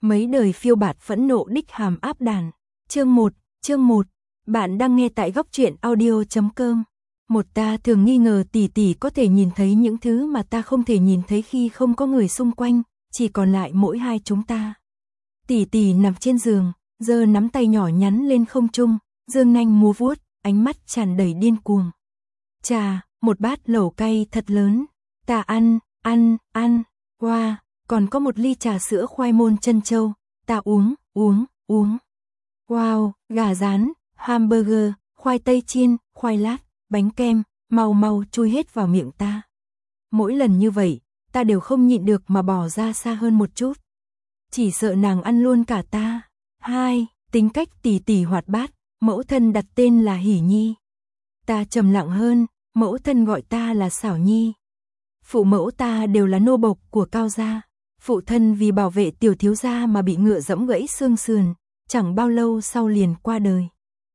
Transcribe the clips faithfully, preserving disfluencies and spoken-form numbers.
Mấy đời phiêu bạt phẫn nộ đích hàm áp đàn. Chương một, chương một. Bạn đang nghe tại góc truyện audio chấm com. Một ta thường nghi ngờ tỷ tỷ có thể nhìn thấy những thứ mà ta không thể nhìn thấy khi không có người xung quanh, chỉ còn lại mỗi hai chúng ta. Tỷ tỷ nằm trên giường, giơ nắm tay nhỏ nhắn lên không trung, dương nanh múa vuốt, ánh mắt tràn đầy điên cuồng. Chà, một bát lẩu cay thật lớn. Ta ăn, ăn, ăn, wow, còn có một ly trà sữa khoai môn trân châu. Ta uống, uống, uống. Wow, gà rán, hamburger, khoai tây chiên, khoai lát, bánh kem, mau mau chui hết vào miệng ta. Mỗi lần như vậy, ta đều không nhịn được mà bỏ ra xa hơn một chút. Chỉ sợ nàng ăn luôn cả ta. Hai, tính cách tỷ tỷ hoạt bát, mẫu thân đặt tên là Hỉ Nhi. Ta trầm lặng hơn, mẫu thân gọi ta là Xảo Nhi. Phụ mẫu ta đều là nô bộc của Cao gia. Phụ thân vì bảo vệ tiểu thiếu gia mà bị ngựa giẫm gãy xương sườn, chẳng bao lâu sau liền qua đời.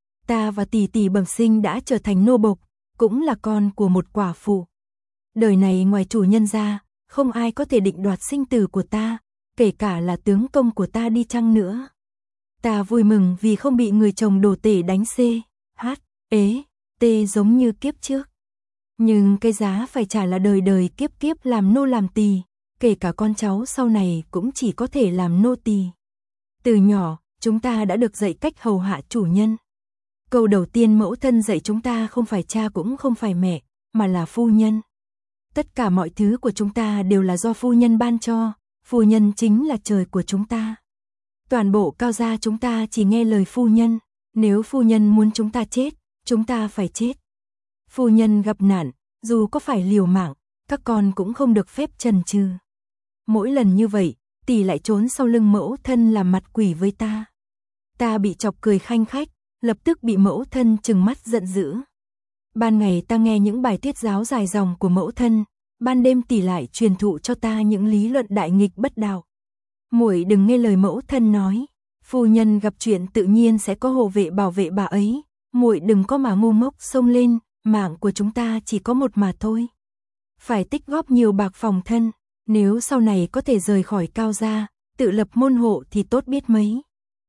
Ta và tỷ tỷ bẩm sinh đã trở thành nô bộc, cũng là con của một quả phụ. Đời này ngoài chủ nhân ra, không ai có thể định đoạt sinh tử của ta, kể cả là tướng công của ta đi chăng nữa. Ta vui mừng vì không bị người chồng đồ tể đánh C, H, ế, T giống như kiếp trước. Nhưng cái giá phải trả là đời đời kiếp kiếp làm nô làm tỳ, kể cả con cháu sau này cũng chỉ có thể làm nô tỳ. Từ nhỏ, chúng ta đã được dạy cách hầu hạ chủ nhân. Câu đầu tiên mẫu thân dạy chúng ta không phải cha cũng không phải mẹ, mà là phu nhân. Tất cả mọi thứ của chúng ta đều là do phu nhân ban cho, phu nhân chính là trời của chúng ta. Toàn bộ Cao gia chúng ta chỉ nghe lời phu nhân, nếu phu nhân muốn chúng ta chết, chúng ta phải chết. Phu nhân gặp nạn, dù có phải liều mạng, các con cũng không được phép chần chừ. Mỗi lần như vậy, tỷ lại trốn sau lưng mẫu thân làm mặt quỷ với ta. Ta bị chọc cười khanh khách, lập tức bị mẫu thân trừng mắt giận dữ. Ban ngày ta nghe những bài thuyết giáo dài dòng của mẫu thân, ban đêm tỷ lại truyền thụ cho ta những lý luận đại nghịch bất đạo. Muội đừng nghe lời mẫu thân nói, phu nhân gặp chuyện tự nhiên sẽ có hộ vệ bảo vệ bà ấy, muội đừng có mà ngu ngốc xông lên, mạng của chúng ta chỉ có một mà thôi. Phải tích góp nhiều bạc phòng thân, nếu sau này có thể rời khỏi Cao gia, tự lập môn hộ thì tốt biết mấy.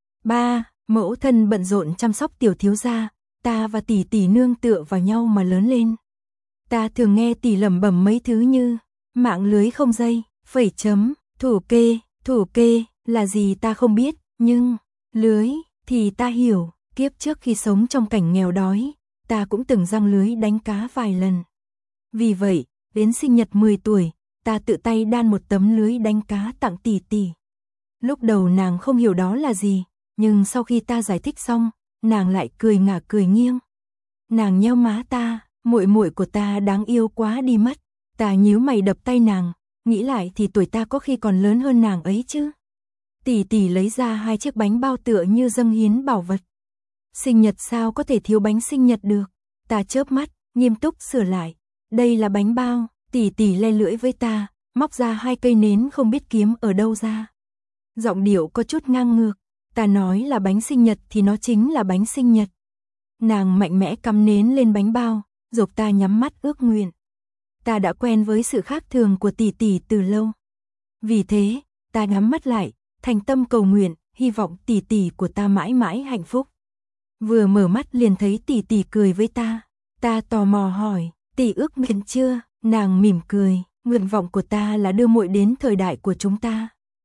Ba, mẫu thân bận rộn chăm sóc tiểu thiếu gia, ta và tỷ tỷ nương tựa vào nhau mà lớn lên. Ta thường nghe tỷ lẩm bẩm mấy thứ như mạng lưới không dây, phẩy chấm, thủ kê, thủ kê là gì ta không biết, nhưng lưới thì ta hiểu. Kiếp trước khi sống trong cảnh nghèo đói, ta cũng từng giăng lưới đánh cá vài lần. Vì vậy, đến sinh nhật mười tuổi, ta tự tay đan một tấm lưới đánh cá tặng tỷ tỷ. Lúc đầu nàng không hiểu đó là gì, nhưng sau khi ta giải thích xong, nàng lại cười ngả cười nghiêng. Nàng nheo má ta, muội muội của ta đáng yêu quá đi mất. Ta nhíu mày đập tay nàng, nghĩ lại thì tuổi ta có khi còn lớn hơn nàng ấy chứ. Tỷ tỷ lấy ra hai chiếc bánh bao tựa như dâng hiến bảo vật. Sinh nhật sao có thể thiếu bánh sinh nhật được? Ta chớp mắt, nghiêm túc sửa lại. Đây là bánh bao. Tỷ tỷ le lưỡi với ta, móc ra hai cây nến không biết kiếm ở đâu ra. Giọng điệu có chút ngang ngược. Ta nói là bánh sinh nhật thì nó chính là bánh sinh nhật. Nàng mạnh mẽ cắm nến lên bánh bao, dục ta nhắm mắt ước nguyện. Ta đã quen với sự khác thường của tỷ tỷ từ lâu. Vì thế, ta nhắm mắt lại, thành tâm cầu nguyện, hy vọng tỷ tỷ của ta mãi mãi hạnh phúc. Vừa mở mắt liền thấy tỷ tỷ cười với ta. Ta tò mò hỏi, tỷ ước nguyện chưa? Nàng mỉm cười, nguyện vọng của ta là đưa muội đến thời đại của chúng ta.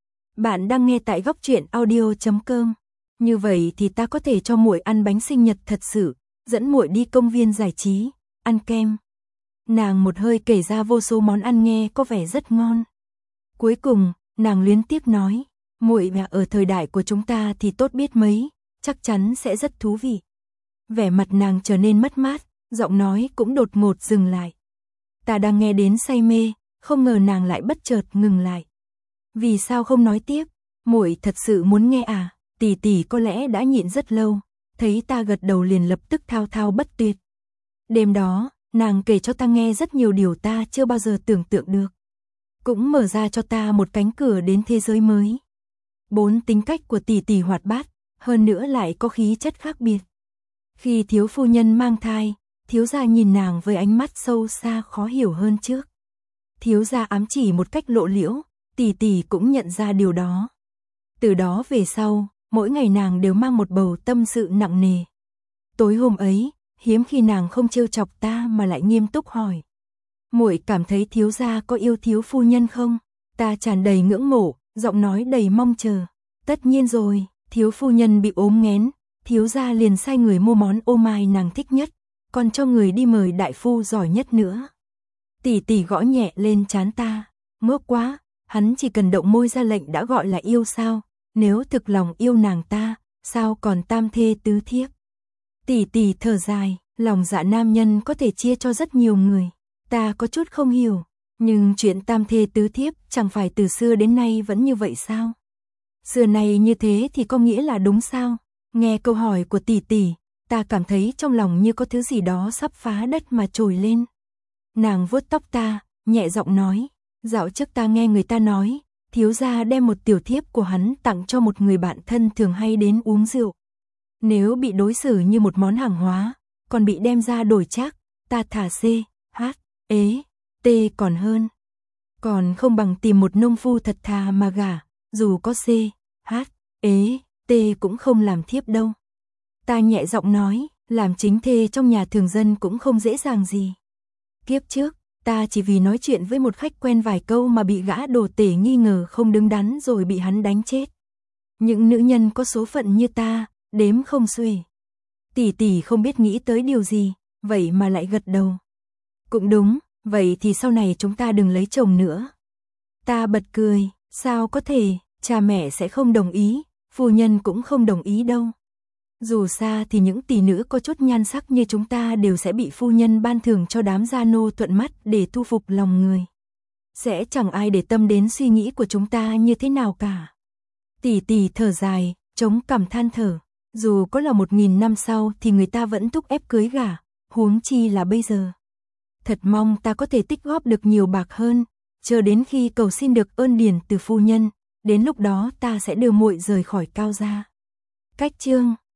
Bạn đang nghe tại góc truyện audio chấm com. Như vậy thì ta có thể cho muội ăn bánh sinh nhật thật sự, dẫn muội đi công viên giải trí, ăn kem. Nàng một hơi kể ra vô số món ăn nghe có vẻ rất ngon. Cuối cùng, nàng luyến tiếc nói, muội mà ở thời đại của chúng ta thì tốt biết mấy, chắc chắn sẽ rất thú vị. Vẻ mặt nàng trở nên mất mát, giọng nói cũng đột ngột dừng lại. Ta đang nghe đến say mê, không ngờ nàng lại bất chợt ngừng lại. Vì sao không nói tiếp? Muội thật sự muốn nghe à? Tỷ tỷ có lẽ đã nhịn rất lâu, thấy ta gật đầu liền lập tức thao thao bất tuyệt. Đêm đó, nàng kể cho ta nghe rất nhiều điều ta chưa bao giờ tưởng tượng được. Cũng mở ra cho ta một cánh cửa đến thế giới mới. Bốn tính cách của tỷ tỷ hoạt bát, hơn nữa lại có khí chất khác biệt. Khi thiếu phu nhân mang thai, thiếu gia nhìn nàng với ánh mắt sâu xa khó hiểu hơn trước. Thiếu gia ám chỉ một cách lộ liễu, tỷ tỷ cũng nhận ra điều đó. Từ đó về sau, mỗi ngày nàng đều mang một bầu tâm sự nặng nề. Tối hôm ấy, hiếm khi nàng không trêu chọc ta mà lại nghiêm túc hỏi. Muội cảm thấy thiếu gia có yêu thiếu phu nhân không? Ta tràn đầy ngưỡng mộ, giọng nói đầy mong chờ. Tất nhiên rồi, thiếu phu nhân bị ốm nghén, thiếu gia liền sai người mua món ô mai nàng thích nhất, còn cho người đi mời đại phu giỏi nhất nữa. Tỷ tỷ gõ nhẹ lên trán ta, ngốc quá, hắn chỉ cần động môi ra lệnh đã gọi là yêu sao? Nếu thực lòng yêu nàng ta, sao còn tam thê tứ thiếp? Tỷ tỷ thở dài, lòng dạ nam nhân có thể chia cho rất nhiều người. Ta có chút không hiểu, nhưng chuyện tam thê tứ thiếp chẳng phải từ xưa đến nay vẫn như vậy sao? Xưa này như thế thì có nghĩa là đúng sao? Nghe câu hỏi của tỷ tỷ, ta cảm thấy trong lòng như có thứ gì đó sắp phá đất mà trồi lên. Nàng vuốt tóc ta, nhẹ giọng nói, dạo trước ta nghe người ta nói, thiếu gia đem một tiểu thiếp của hắn tặng cho một người bạn thân thường hay đến uống rượu. Nếu bị đối xử như một món hàng hóa, còn bị đem ra đổi trác, ta thả C, H, ế, T còn hơn. Còn không bằng tìm một nông phu thật thà mà gả, dù có C, H, ế, T cũng không làm thiếp đâu. Ta nhẹ giọng nói, làm chính thê trong nhà thường dân cũng không dễ dàng gì. Kiếp trước, ta chỉ vì nói chuyện với một khách quen vài câu mà bị gã đồ tể nghi ngờ không đứng đắn rồi bị hắn đánh chết. Những nữ nhân có số phận như ta, đếm không xuể. Tỷ tỷ không biết nghĩ tới điều gì, vậy mà lại gật đầu. Cũng đúng, vậy thì sau này chúng ta đừng lấy chồng nữa. Ta bật cười, sao có thể, cha mẹ sẽ không đồng ý, phu nhân cũng không đồng ý đâu. Dù sao thì những tỷ nữ có chút nhan sắc như chúng ta đều sẽ bị phu nhân ban thưởng cho đám gia nô thuận mắt để thu phục lòng người. Sẽ chẳng ai để tâm đến suy nghĩ của chúng ta như thế nào cả. Tỷ tỷ thở dài, chống cằm than thở. Dù có là một nghìn năm sau thì người ta vẫn thúc ép cưới gả, huống chi là bây giờ. Thật mong ta có thể tích góp được nhiều bạc hơn, chờ đến khi cầu xin được ơn điển từ phu nhân, đến lúc đó ta sẽ đưa muội rời khỏi Cao gia. Cách chương